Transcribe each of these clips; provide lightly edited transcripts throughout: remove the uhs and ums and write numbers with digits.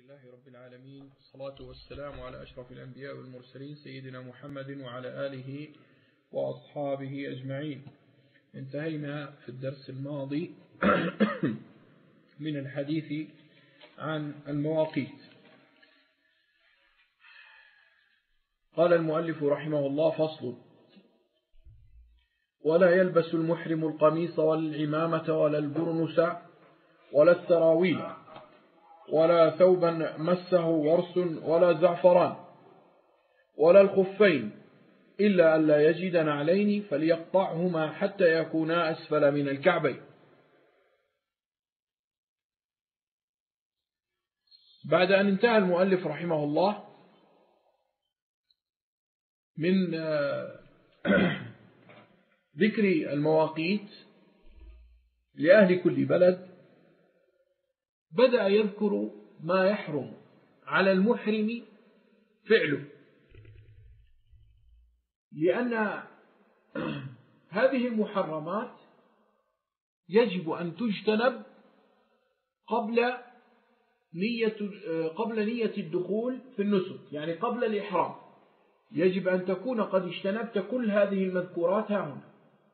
لله رب العالمين، والصلاة والسلام على أشرف الأنبياء والمرسلين سيدنا محمد وعلى آله وأصحابه أجمعين. انتهينا في الدرس الماضي من الحديث عن المواقيت. قال المؤلف رحمه الله: فصل: ولا يلبس المحرم القميص ولا العمامة ولا البرنس ولا السراويل ولا ثوبا مسه ورس ولا زعفران ولا الخفين إلا أن لا يجد نعلين فليقطعهما حتى يكونا أسفل من الكعبين. بعد أن انتهى المؤلف رحمه الله من ذكر المواقيت لأهل كل بلد، بدأ يذكر ما يحرم على المحرم فعله، لأن هذه المحرمات يجب أن تجتنب قبل نية الدخول في النسك، يعني قبل الإحرام يجب أن تكون قد اجتنبت كل هذه المذكورات هنا.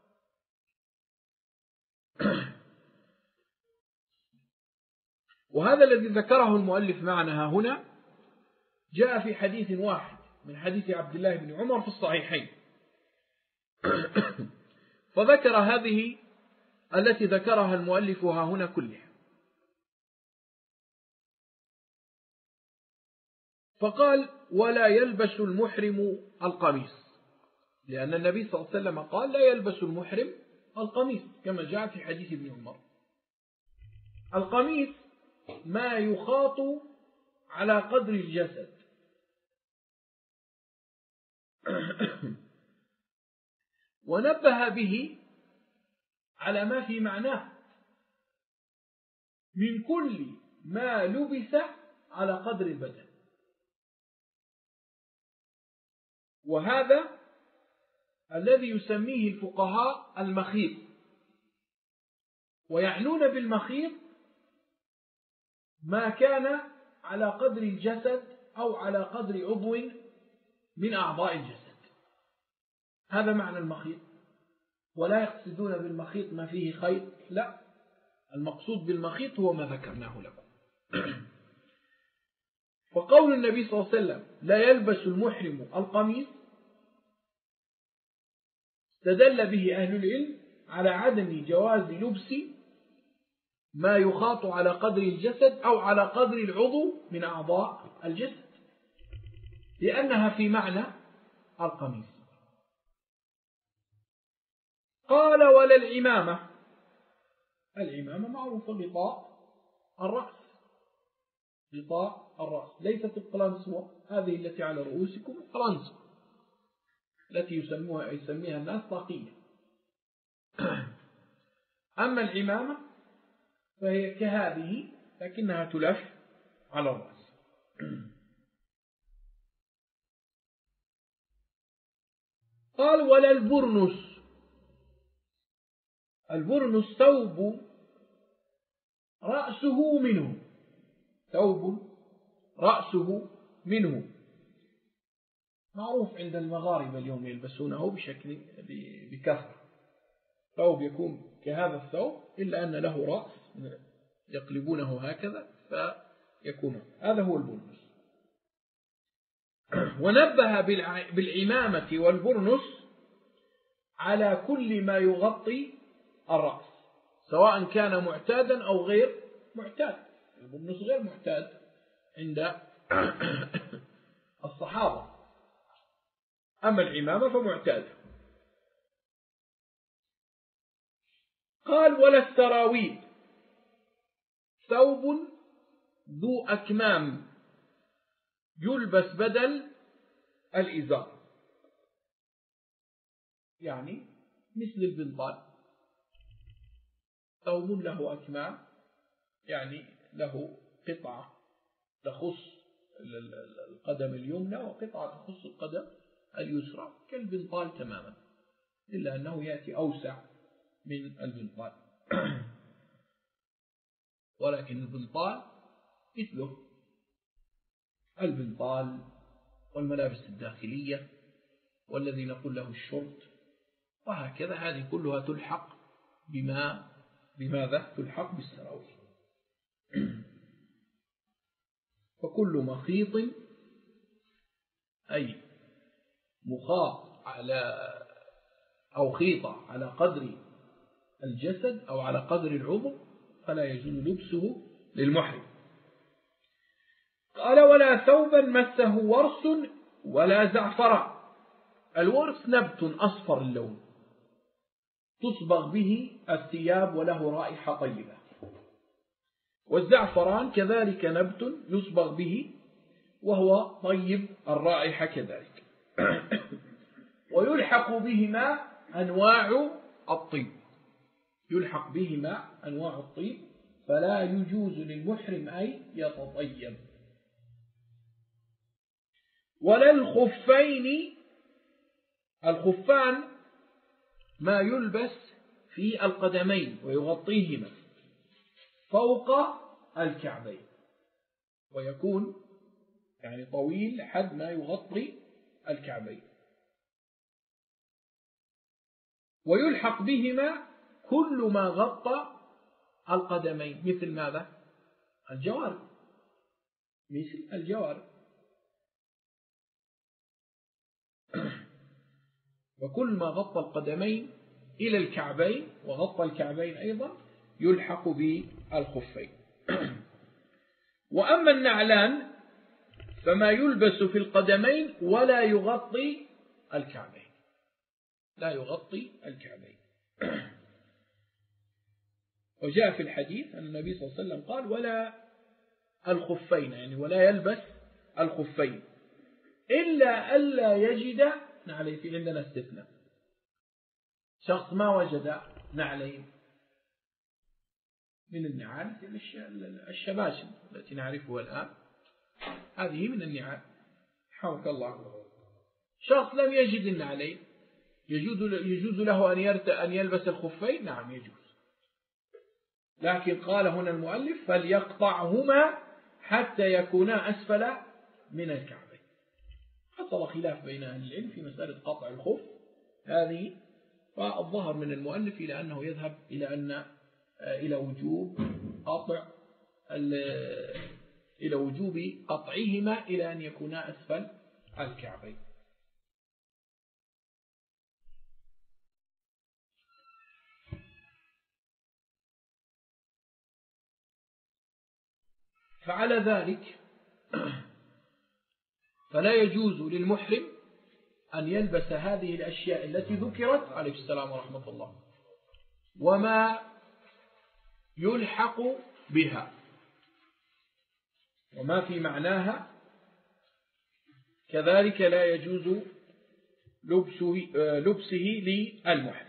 وهذا الذي ذكره المؤلف معنا هنا جاء في حديث واحد من حديث عبد الله بن عمر في الصحيحين، فذكر هذه التي ذكرها المؤلف هنا كلها. فقال: ولا يلبس المحرم القميص، لأن النبي صلى الله عليه وسلم قال: لا يلبس المحرم القميص، كما جاء في حديث ابن عمر. القميص ما يخاط على قدر الجسد، ونبه به على ما في معناه من كل ما لبس على قدر البدن. وهذا الذي يسميه الفقهاء المخيط، ويعنون بالمخيط ما كان على قدر الجسد أو على قدر عضو من أعضاء الجسد، هذا معنى المخيط. ولا يقصدون بالمخيط ما فيه خيط، لا، المقصود بالمخيط هو ما ذكرناه لكم. وقول النبي صلى الله عليه وسلم: لا يلبس المحرم القميص، استدل به أهل العلم على عدم جواز لبس ما يخاط على قدر الجسد أو على قدر العضو من أعضاء الجسد، لأنها في معنى القميص. قال: ولا العمامة. العمامة معروفة، غطاء الرأس، غطاء الرأس، ليست القلنسوة هذه التي على رؤوسكم، القلنسوة التي يسميها الناس طاقية. أما العمامة فهي كهذه لكنها تلف على الرأس. قال: ولا البرنس. البرنس ثوب رأسه منه، ثوب رأسه منه، معروف عند المغاربة اليوم يلبسونه بكثرة، ثوب يكون كهذا الثوب إلا أن له رأس يقلبونه هكذا فيكون هذا هو البرنس. ونبه بالعمامة والبرنس على كل ما يغطي الرأس، سواء كان معتادا أو غير معتاد. البرنس غير معتاد عند الصحابة، أما العمامة فمعتادة. قال: ولا السراويل، ثوب ذو أكمام يلبس بدل الإزار، يعني مثل البنطال، ثوب له أكمام، يعني له قطعة تخص القدم اليمنى وقطعة تخص القدم اليسرى كالبنطال تماما، إلا أنه يأتي أوسع من البنطال، ولكن البنطال مثله البنطال والملابس الداخلية والذي نقول له الشرط، وهكذا هذه كلها تلحق بماذا؟ تلحق بالسراويل. فكل مخيط أي مخاط على أو خيطة على قدر الجسد أو على قدر العضو فلا يجوز لبسه للمحرم. قال ولا ثوبا مسه ورس ولا زعفران. الورس نبت أصفر اللون تصبغ به الثياب وله رائحة طيبة، والزعفران كذلك نبت يصبغ به وهو طيب الرائحة كذلك. ويلحق بهما أنواع الطيب، يلحق بهما أنواع الطيب، فلا يجوز للمحرم أن يتطيب. ولا الخفين. الخفان ما يلبس في القدمين ويغطيهما فوق الكعبين، ويكون يعني طويل حد ما يغطي الكعبين. ويلحق بهما كل ما غطى القدمين مثل ماذا؟ الجوارب، مثل الجوارب. وكل ما غطى القدمين إلى الكعبين وغطى الكعبين أيضا يلحق بالخفين. وأما النعلان فما يلبس في القدمين ولا يغطي الكعبين، لا يغطي الكعبين. وجاء في الحديث أن النبي صلى الله عليه وسلم قال ولا الخفين، يعني ولا يلبس الخفين إلا ألا يجد نعلين. في عندنا استثناء، شخص ما وجد نعلين من النعال الشباشب التي نعرفها الآن، هذه من النعال حوك الله. شخص لم يجد النعلين يجوز له أن يلبس الخفين؟ نعم يجوز، لكن قال هنا المؤلف فليقطعهما حتى يكونا أسفل من الكعبين. حصل خلاف بين أهل العلم في مسألة قطع الخف هذه، فالظهر من المؤلف إلى أنه يذهب إلى وجوب قطعهما إلى أن يكونا أسفل الكعبين. فعلى ذلك فلا يجوز للمحرم أن يلبس هذه الأشياء التي ذكرت عليه السلام ورحمة الله وما يلحق بها وما في معناها، كذلك لا يجوز لبسه للمحرم.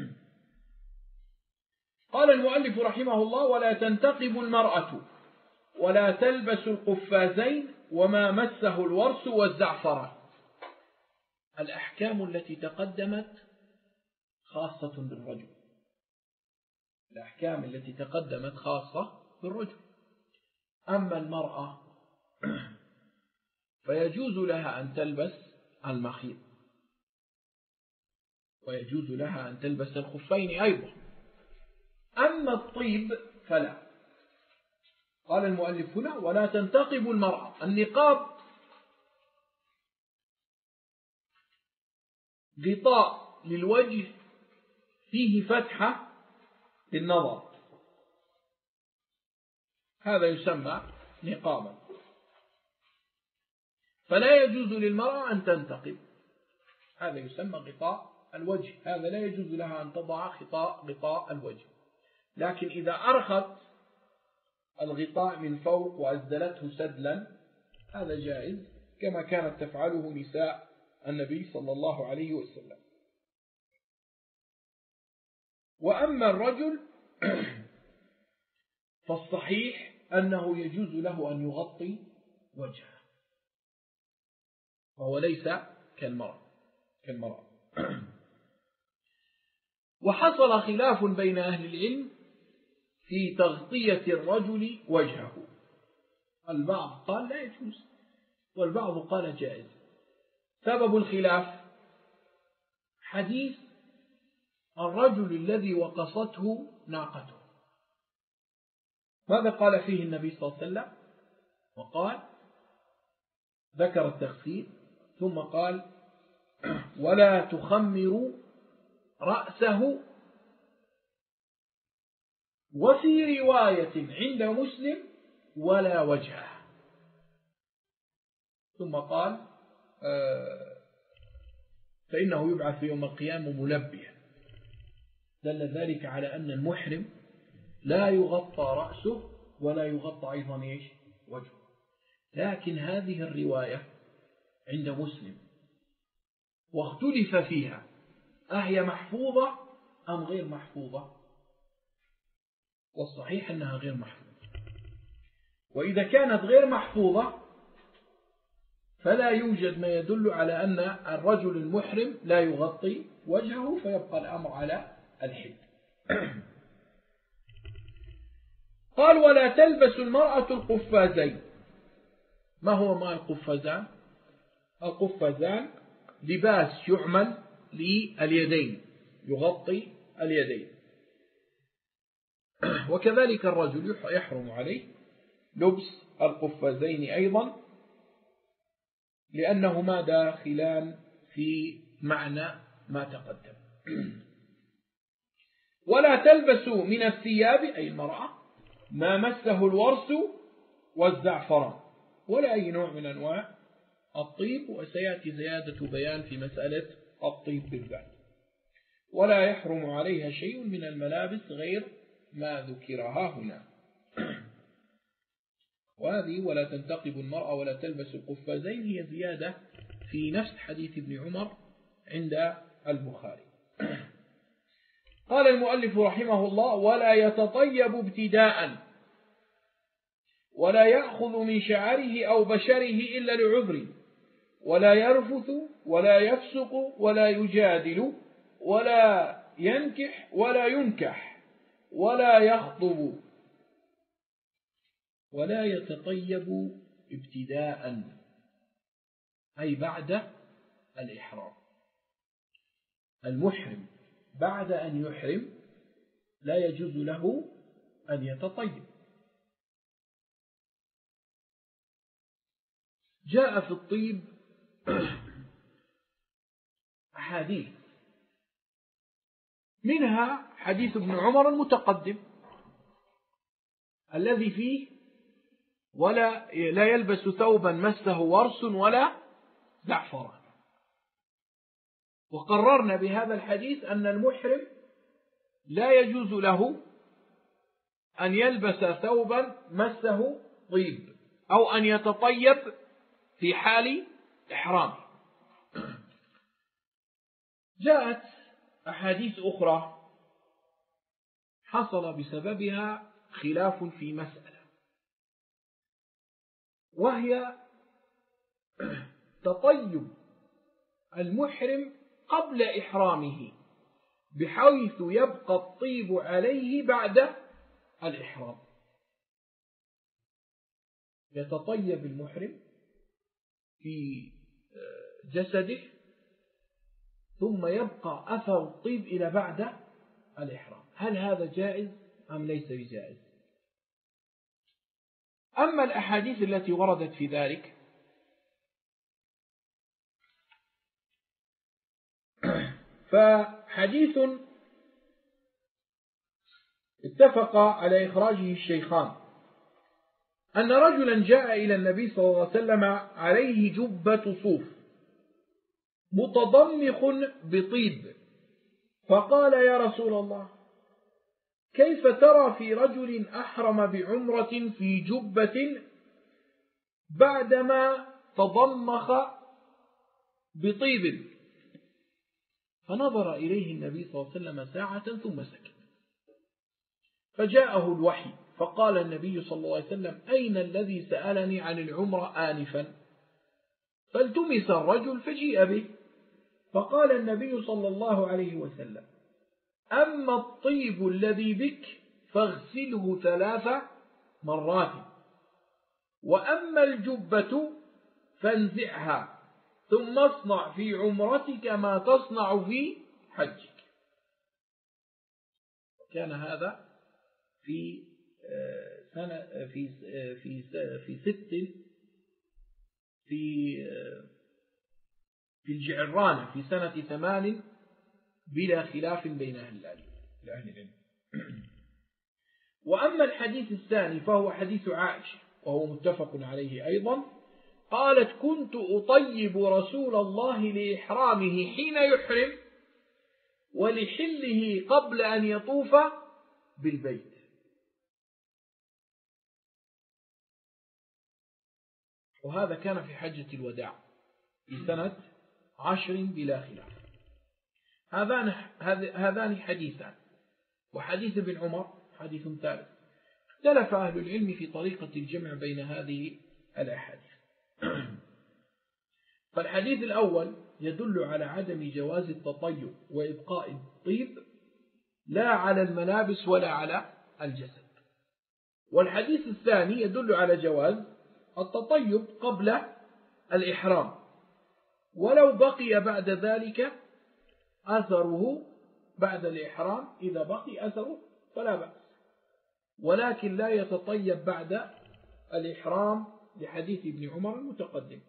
قال المؤلف رحمه الله ولا تنتقب المرأة ولا تلبس القفازين وما مسه الورس والزعفران. الأحكام التي تقدمت خاصة بالرجل، الأحكام التي تقدمت خاصة بالرجل. أما المرأة فيجوز لها أن تلبس المخيط ويجوز لها أن تلبس الخفين أيضا. أما الطيب فلا. قال المؤلف هنا ولا تنتقب المرأة. النقاب غطاء للوجه فيه فتحة للنظر، هذا يسمى نقابا، فلا يجوز للمرأة أن تنتقب، هذا يسمى غطاء الوجه، هذا لا يجوز لها أن تضع غطاء الوجه. لكن إذا أرخت الغطاء من فوق وأزدلته سدلا هذا جائز، كما كانت تفعله نساء النبي صلى الله عليه وسلم. وأما الرجل فالصحيح أنه يجوز له أن يغطي وجهه، وهو ليس كالمرأة. وحصل خلاف بين أهل العلم في تغطية الرجل وجهه. البعض قال لا يجوز والبعض قال جائز. سبب الخلاف حديث الرجل الذي وقصته ناقته، ماذا قال فيه النبي صلى الله عليه وسلم؟ وقال ذكر التغسيل ثم قال ولا تخمر رأسه، وفي رواية عند مسلم ولا وجهه، ثم قال فإنه يبعث يوم القيامة ملبيا. دل ذلك على أن المحرم لا يغطى رأسه ولا يغطى أيضا وجهه. لكن هذه الرواية عند مسلم واختلف فيها أهي محفوظة أم غير محفوظة؟ والصحيح أنها غير محفوظة. وإذا كانت غير محفوظة فلا يوجد ما يدل على أن الرجل المحرم لا يغطي وجهه، فيبقى الأمر على الحد. قال ولا تلبس المرأة القفازين. ما هو ما القفازان؟ القفازان لباس يعمل لليدين، يغطي اليدين، وكذلك الرجل يحرم عليه لبس القفازين أيضا، لأنهما داخلان في معنى ما تقدم. ولا تلبس من الثياب أي المرأة ما مسه الورس والزعفران ولا أي نوع من أنواع الطيب، وسيأتي زيادة بيان في مسألة الطيب بالذات. ولا يحرم عليها شيء من الملابس غير ما ذكرها هنا. وهذه ولا تنتقب المرأة ولا تلبس القفازين هي زيادة في نفس حديث ابن عمر عند البخاري. قال المؤلف رحمه الله ولا يتطيب ابتداء ولا يأخذ من شعره أو بشره إلا لعذر، ولا يرفث ولا يفسق ولا يجادل ولا ينكح ولا ينكح ولا يخطب. ولا يتطيب ابتداء أي بعد الإحرام. المحرم بعد أن يحرم لا يجوز له أن يتطيب. جاء في الطيب أحاديث، منها حديث ابن عمر المتقدم الذي فيه ولا لا يلبس ثوبا مسه ورس ولا زعفران. وقررنا بهذا الحديث أن المحرم لا يجوز له أن يلبس ثوبا مسه طيب أو أن يتطيب في حال إحرام. جاءت أحاديث أخرى حصل بسببها خلاف في مسألة، وهي تطيب المحرم قبل إحرامه بحيث يبقى الطيب عليه بعد الإحرام. يتطيب المحرم في جسده ثم يبقى أثر الطيب إلى بعد الإحرام. هل هذا جائز أم ليس بجائز؟ أما الأحاديث التي وردت في ذلك فحديث اتفق على إخراجه الشيخان أن رجلا جاء إلى النبي صلى الله عليه وسلم عليه جبة صوف متضمخ بطيب، فقال يا رسول الله كيف ترى في رجل أحرم بعمرة في جبة بعدما تضمخ بطيب؟ فنظر إليه النبي صلى الله عليه وسلم ساعة ثم سكت، فجاءه الوحي فقال النبي صلى الله عليه وسلم أين الذي سألني عن العمرة آنفا؟ فالتمس الرجل فجيء به، فقال النبي صلى الله عليه وسلم أما الطيب الذي بك فاغسله 3 مرات، وأما الجبة فانزعها ثم اصنع في عمرتك ما تصنع في حجك. كان هذا في سنة في ست في الجعرانة في سنة 8 بلا خلاف بين أهل العلم. وأما الحديث الثاني فهو حديث عائشة وهو متفق عليه أيضا، قالت: كنت أطيب رسول الله لإحرامه حين يحرم ولحله قبل أن يطوف بالبيت. وهذا كان في حجة الوداع في سنة 10 بلا خلاف. هذان حديثان. وحديث ابن عمر حديث ثالث. اختلف أهل العلم في طريقة الجمع بين هذه الأحاديث. فالحديث الأول يدل على عدم جواز التطيب وإبقاء الطيب لا على الملابس ولا على الجسد. والحديث الثاني يدل على جواز التطيب قبل الإحرام ولو بقي بعد ذلك أثره بعد الإحرام، إذا بقي أثره فلا بأس، ولكن لا يتطيب بعد الإحرام لحديث ابن عمر المتقدم.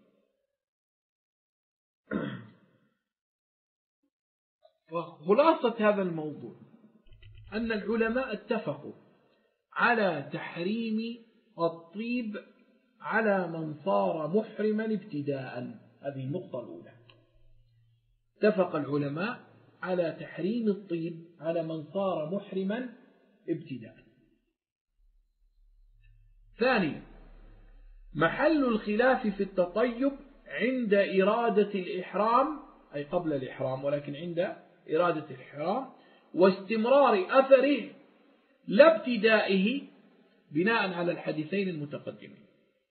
وخلاصة هذا الموضوع أن العلماء اتفقوا على تحريم الطيب على من صار محرما ابتداء. هذه النقطة الأولى. اتفق العلماء على تحريم الطيب على من صار محرما ابتداء. ثانيا، محل الخلاف في التطيب عند إرادة الإحرام، أي قبل الإحرام ولكن عند إرادة الإحرام، واستمرار أثره لا ابتدائه بناء على الحديثين المتقدمين.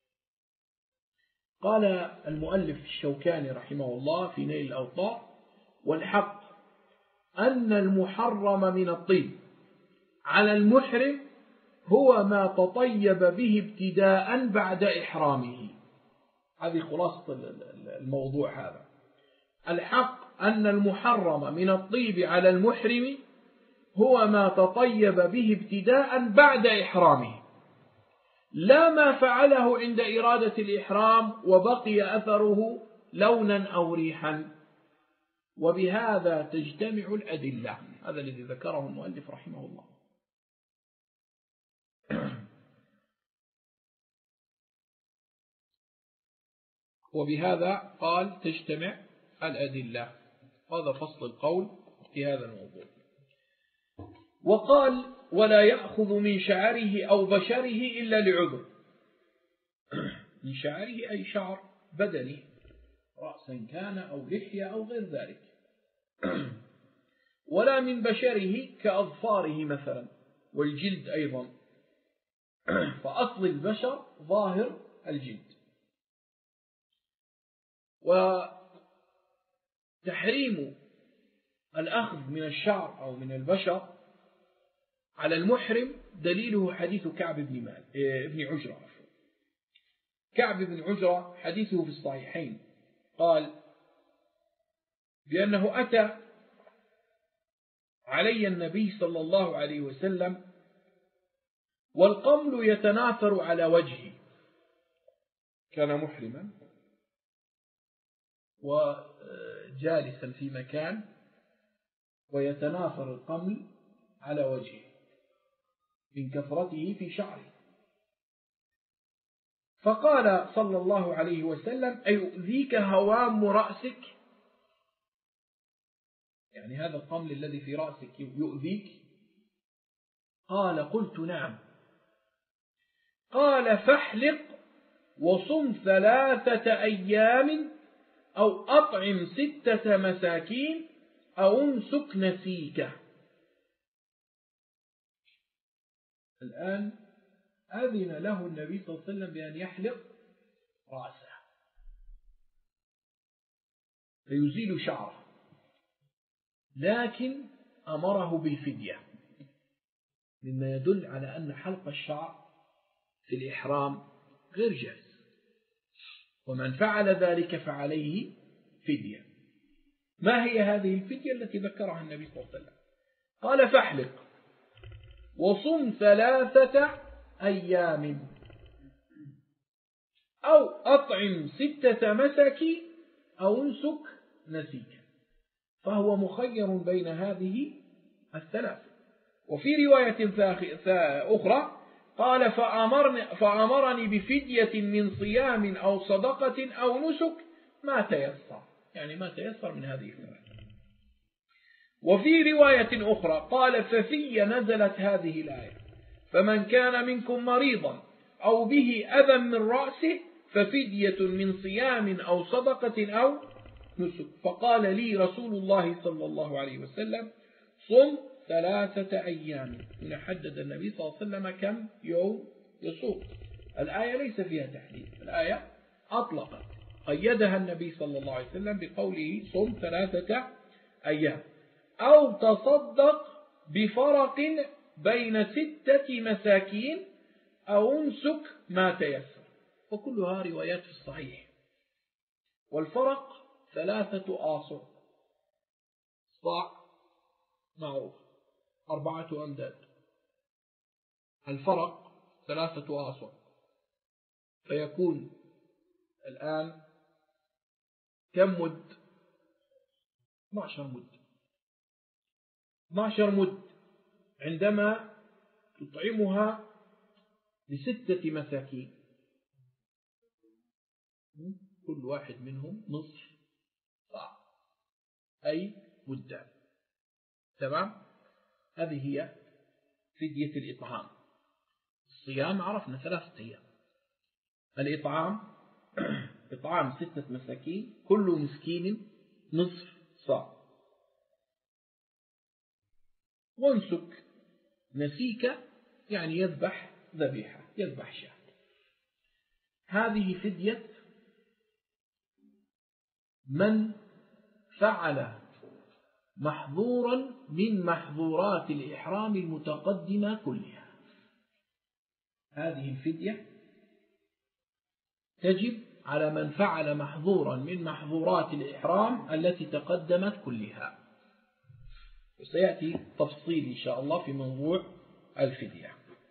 قال المؤلف الشوكاني رحمه الله في نيل الأوطار: والحق أن المحرم من الطيب على المحرم هو ما تطيب به ابتداء بعد إحرامه. هذه خلاصة الموضوع هذا. الحق أن المحرم من الطيب على المحرم هو ما تطيب به ابتداء بعد إحرامه، لا ما فعله عند إرادة الإحرام وبقي أثره لونا أو ريحا. وبهذا تجتمع الأدلة. هذا الذي ذكره المؤلف رحمه الله. وبهذا قال تجتمع الأدلة. هذا فصل القول في هذا الموضوع. وقال: ولا يأخذ من شعره أو بشره إلا لعذر. من شعره أي شعر بدني، رأسا كان أو لحية أو غير ذلك. ولا من بشره كأظفاره مثلا، والجلد أيضا، فأصل البشر ظاهر الجلد. وتحريم الأخذ من الشعر أو من البشر على المحرم دليله حديث كعب بن عجرة. كعب بن عجرة حديثه في الصحيحين، قال بأنه أتى علي النبي صلى الله عليه وسلم والقمل يتناثر على وجهه. كان محرما وجالسا في مكان ويتناثر القمل على وجهه من كثرته في شعره. فقال صلى الله عليه وسلم: أيؤذيك هوام رأسك؟ يعني هذا القمل الذي في رأسك يؤذيك؟ قال: قلت نعم. قال: فاحلق وصم 3 أيام أو أطعم 6 مساكين أو امسك نسيكه. الآن أذن له النبي صلى الله عليه وسلم بأن يحلق رأسه فيزيل شعره، لكن أمره بالفدية، مما يدل على أن حلق الشعر في الإحرام غير جائز. ومن فعل ذلك فعليه فدية. ما هي هذه الفدية التي ذكرها النبي صلى الله عليه وسلم؟ قال فاحلق وصم 3 أيام أو أطعم 6 مساكين أو انسك نسيكا. فهو مخير بين هذه الثلاث. وفي رواية أخرى قال فأمرني بفدية من صيام أو صدقة أو نسك ما تيسر، يعني ما تيسر من هذه الثلاث. وفي رواية أخرى قال ففي نزلت هذه الآية فمن كان منكم مريضا أو به أذى من رأسه ففدية من صيام أو صدقة أو نسك. فقال لي رسول الله صلى الله عليه وسلم صم 3 أيام. هنا حدد النبي صلى الله عليه وسلم كم يوم يصوم. الآية ليس فيها تحديد، الآية أطلقت، قيدها النبي صلى الله عليه وسلم بقوله صم 3 أيام أو تصدق بفرق بين 6 مساكين أو انسك ما تيسر. وكلها روايات في الصحيح. والفرق 3 آصع، صاع معروف 4 أمداد، الفرق 3 آصع، فيكون الآن كم مد؟ 12 مد. 12 مد عندما تطعمها ل6 مساكين، كل واحد منهم نصف صاع، أي مدان. تمام؟ هذه هي فدية الإطعام. الصيام عرفنا 3 أيام. الإطعام إطعام 6 مساكين، كل مسكين نصف صاع. وانسك نسيك يعني يذبح ذبيحة، يذبح شاة. هذه فدية من فعل محظورا من محظورات الإحرام المتقدمة كلها. هذه الفدية تجب على من فعل محظورا من محظورات الإحرام التي تقدمت كلها، وسيأتي تفصيل إن شاء الله في موضوع الفدية.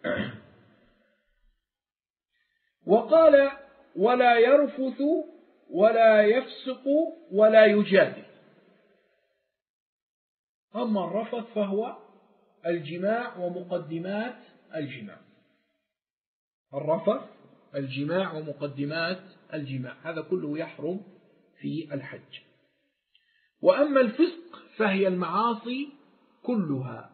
وقال ولا يرفث ولا يفسق ولا يجادل. أما الرفث فهو الجماع ومقدمات الجماع. الرفث الجماع ومقدمات الجماع، هذا كله يحرم في الحج. وأما الفسق فهي المعاصي كلها.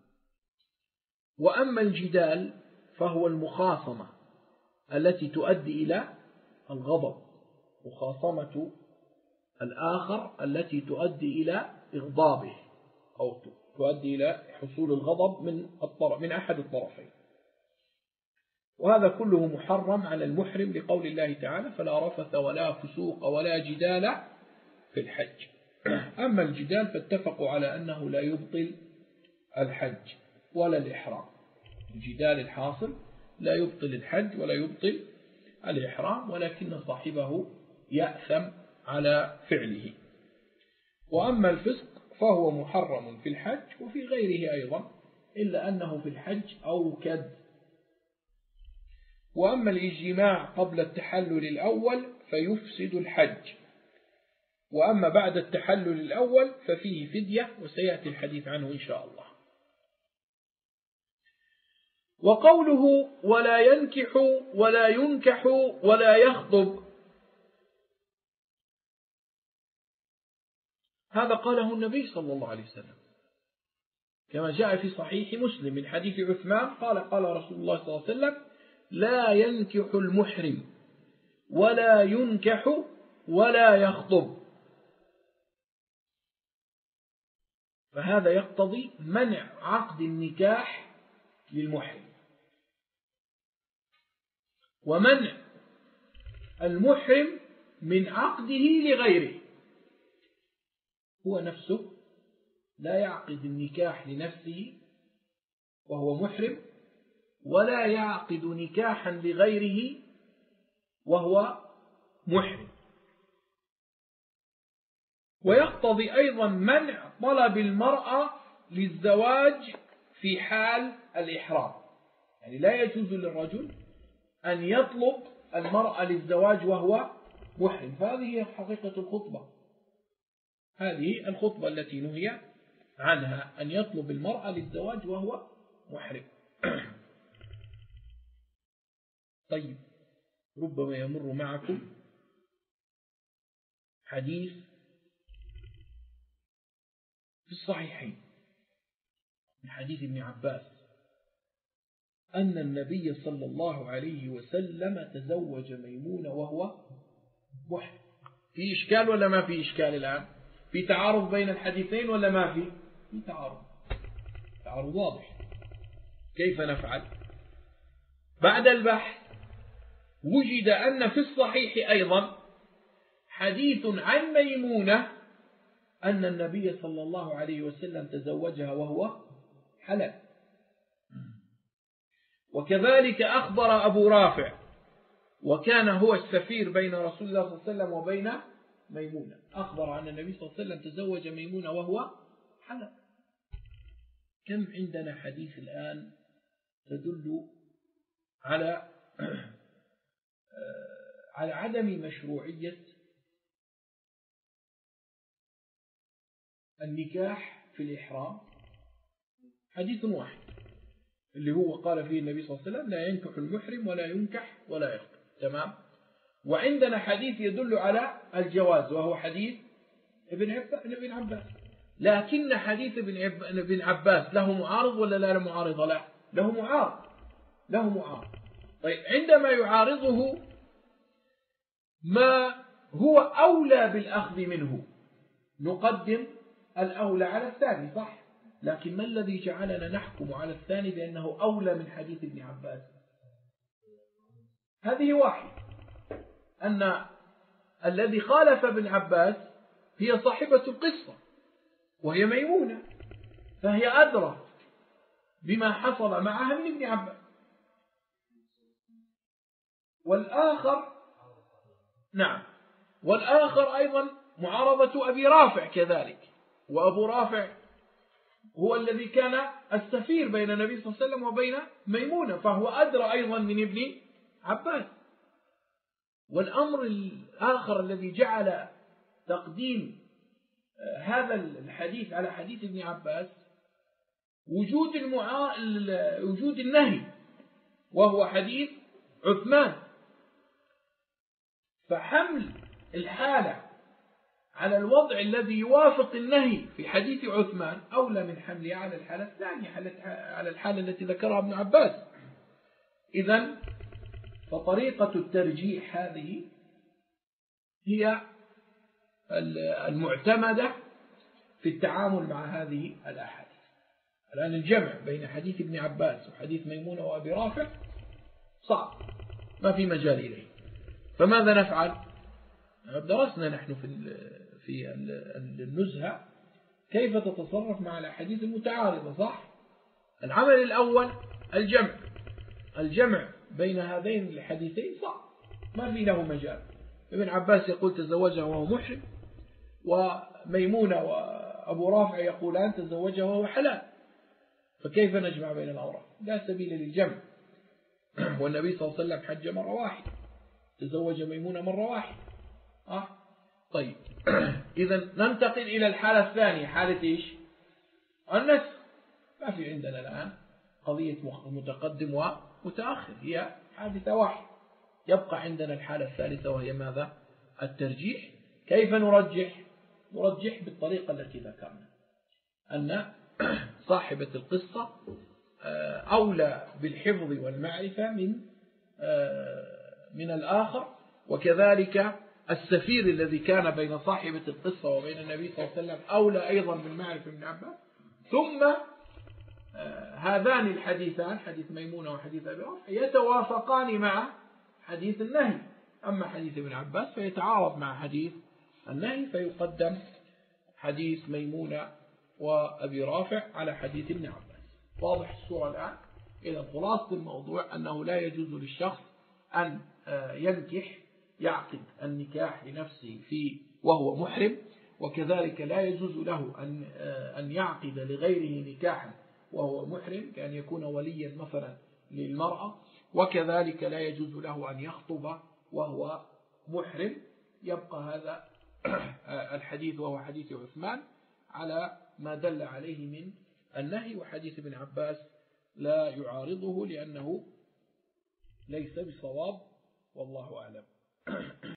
وأما الجدال فهو المخاصمة التي تؤدي إلى الغضب، مخاصمة الآخر التي تؤدي إلى إغضابه أو تؤدي إلى حصول الغضب من أحد الطرفين. وهذا كله محرم على المحرم لقول الله تعالى فلا رفث ولا فسوق ولا جدال في الحج. أما الجدال فاتفقوا على أنه لا يبطل الحج ولا الإحرام. الجدال الحاصل لا يبطل الحج ولا يبطل الإحرام، ولكن صاحبه يأثم على فعله. وأما الفسق فهو محرم في الحج وفي غيره أيضا، إلا أنه في الحج أوكد. وأما الإجماع قبل التحلل الأول فيفسد الحج، وأما بعد التحلل الأول ففيه فدية، وسيأتي الحديث عنه إن شاء الله. وقوله ولا ينكح ولا ينكح ولا يخطب، هذا قاله النبي صلى الله عليه وسلم كما جاء في صحيح مسلم من حديث عثمان قال رسول الله صلى الله عليه وسلم لا ينكح المحرم ولا ينكح ولا يخطب. فهذا يقتضي منع عقد النكاح للمحرم، ومنع المحرم من عقده لغيره. هو نفسه لا يعقد النكاح لنفسه وهو محرم، ولا يعقد نكاحا لغيره وهو محرم. ويقتضي أيضا منع طلب المرأة للزواج في حال الإحرام، يعني لا يجوز للرجل أن يطلب المرأة للزواج وهو محرم. فهذه هي حقيقة الخطبة، هذه الخطبة التي نهي عنها، أن يطلب المرأة للزواج وهو محرم. طيب، ربما يمر معكم حديث في الصحيحين من حديث ابن عباس أن النبي صلى الله عليه وسلم تزوج ميمونة وهو محرم. في إشكال ولا ما في إشكال الآن؟ في تعارض بين الحديثين ولا ما في؟ في تعارض واضح. كيف نفعل؟ بعد البحث وجد أن في الصحيح أيضا حديث عن ميمونة أن النبي صلى الله عليه وسلم تزوجها وهو حلال. وكذلك أخبر أبو رافع، وكان هو السفير بين رسول الله صلى الله عليه وسلم وبين ميمونة، أخبر أن النبي صلى الله عليه وسلم تزوج ميمونة وهو حلال. كم عندنا حديث الآن تدل على عدم مشروعية النكاح في الإحرام؟ حديث واحد اللي هو قال فيه النبي صلى الله عليه وسلم لا ينكح المحرم ولا ينكح ولا يخطب، تمام. وعندنا حديث يدل على الجواز وهو حديث ابن عباس، لكن حديث ابن عباس له معارض ولا لا معارض له؟ له معارض. طيب، عندما يعارضه ما هو أولى بالأخذ منه نقدم الأولى على الثاني، صح؟ لكن ما الذي جعلنا نحكم على الثاني بأنه أولى من حديث ابن عباس؟ هذه واحد، أن الذي خالف ابن عباس هي صاحبة القصة وهي ميمونة، فهي أدرى بما حصل معها من ابن عباس. والآخر أيضا معارضة أبي رافع كذلك، وأبو رافع هو الذي كان السفير بين النبي صلى الله عليه وسلم وبين ميمونة، فهو أدرى أيضا من ابن عباس. والأمر الآخر الذي جعل تقديم هذا الحديث على حديث ابن عباس وجود النهي وهو حديث عثمان، فحمل الحالة على الوضع الذي يوافق النهي في حديث عثمان أولى من حمله على الحالة الثانية، على الحالة التي ذكرها ابن عباس. إذن فطريقة الترجيح هذه هي المعتمدة في التعامل مع هذه الأحاديث. الآن الجمع بين حديث ابن عباس وحديث ميمونة وأبي رافع صعب، ما في مجال إليه. فماذا نفعل؟ درسنا نحن في النزهة كيف تتصرف مع الأحاديث المتعارضة، صح؟ العمل الأول الجمع بين هذين الحديثين صعب، ما في له مجال. ابن عباس يقول تزوجها وهو محرم، وميمونة وأبو رافع يقولان تزوجها وهو حلال، فكيف نجمع بين الأمرين؟ لا سبيل للجمع. والنبي صلى الله عليه وسلم حج مرة واحدة، تزوج ميمونة مرة واحدة. طيب، إذا ننتقل إلى الحالة الثانية، حالة إيش؟ النسخ. ما في عندنا الآن قضية متقدم ومتأخر، هي حادثة واحدة. يبقى عندنا الحالة الثالثة وهي ماذا؟ الترجيح. كيف نرجح؟ نرجح بالطريقة التي ذكرنا، أن صاحبة القصة أولى بالحفظ والمعرفة من الآخر، وكذلك السفير الذي كان بين صاحبة القصة وبين النبي صلى الله عليه وسلم أولى أيضا بالمعرفة من عباس. ثم هذان الحديثان، حديث ميمونة وحديث أبي رافع، يتوافقان مع حديث النهي. أما حديث ابن عباس فيتعارض مع حديث النهي، فيقدم حديث ميمونة وأبي رافع على حديث ابن عباس. واضح الصورة الآن؟ إذا خلاصة الموضوع أنه لا يجوز للشخص أن يعقد النكاح لنفسه وهو محرم، وكذلك لا يجوز له أن يعقد لغيره نكاحا وهو محرم، كأن يكون وليا مثلا للمرأة، وكذلك لا يجوز له أن يخطب وهو محرم. يبقى هذا الحديث وهو حديث عثمان على ما دل عليه من النهي، وحديث ابن عباس لا يعارضه لأنه ليس بصواب، والله أعلم.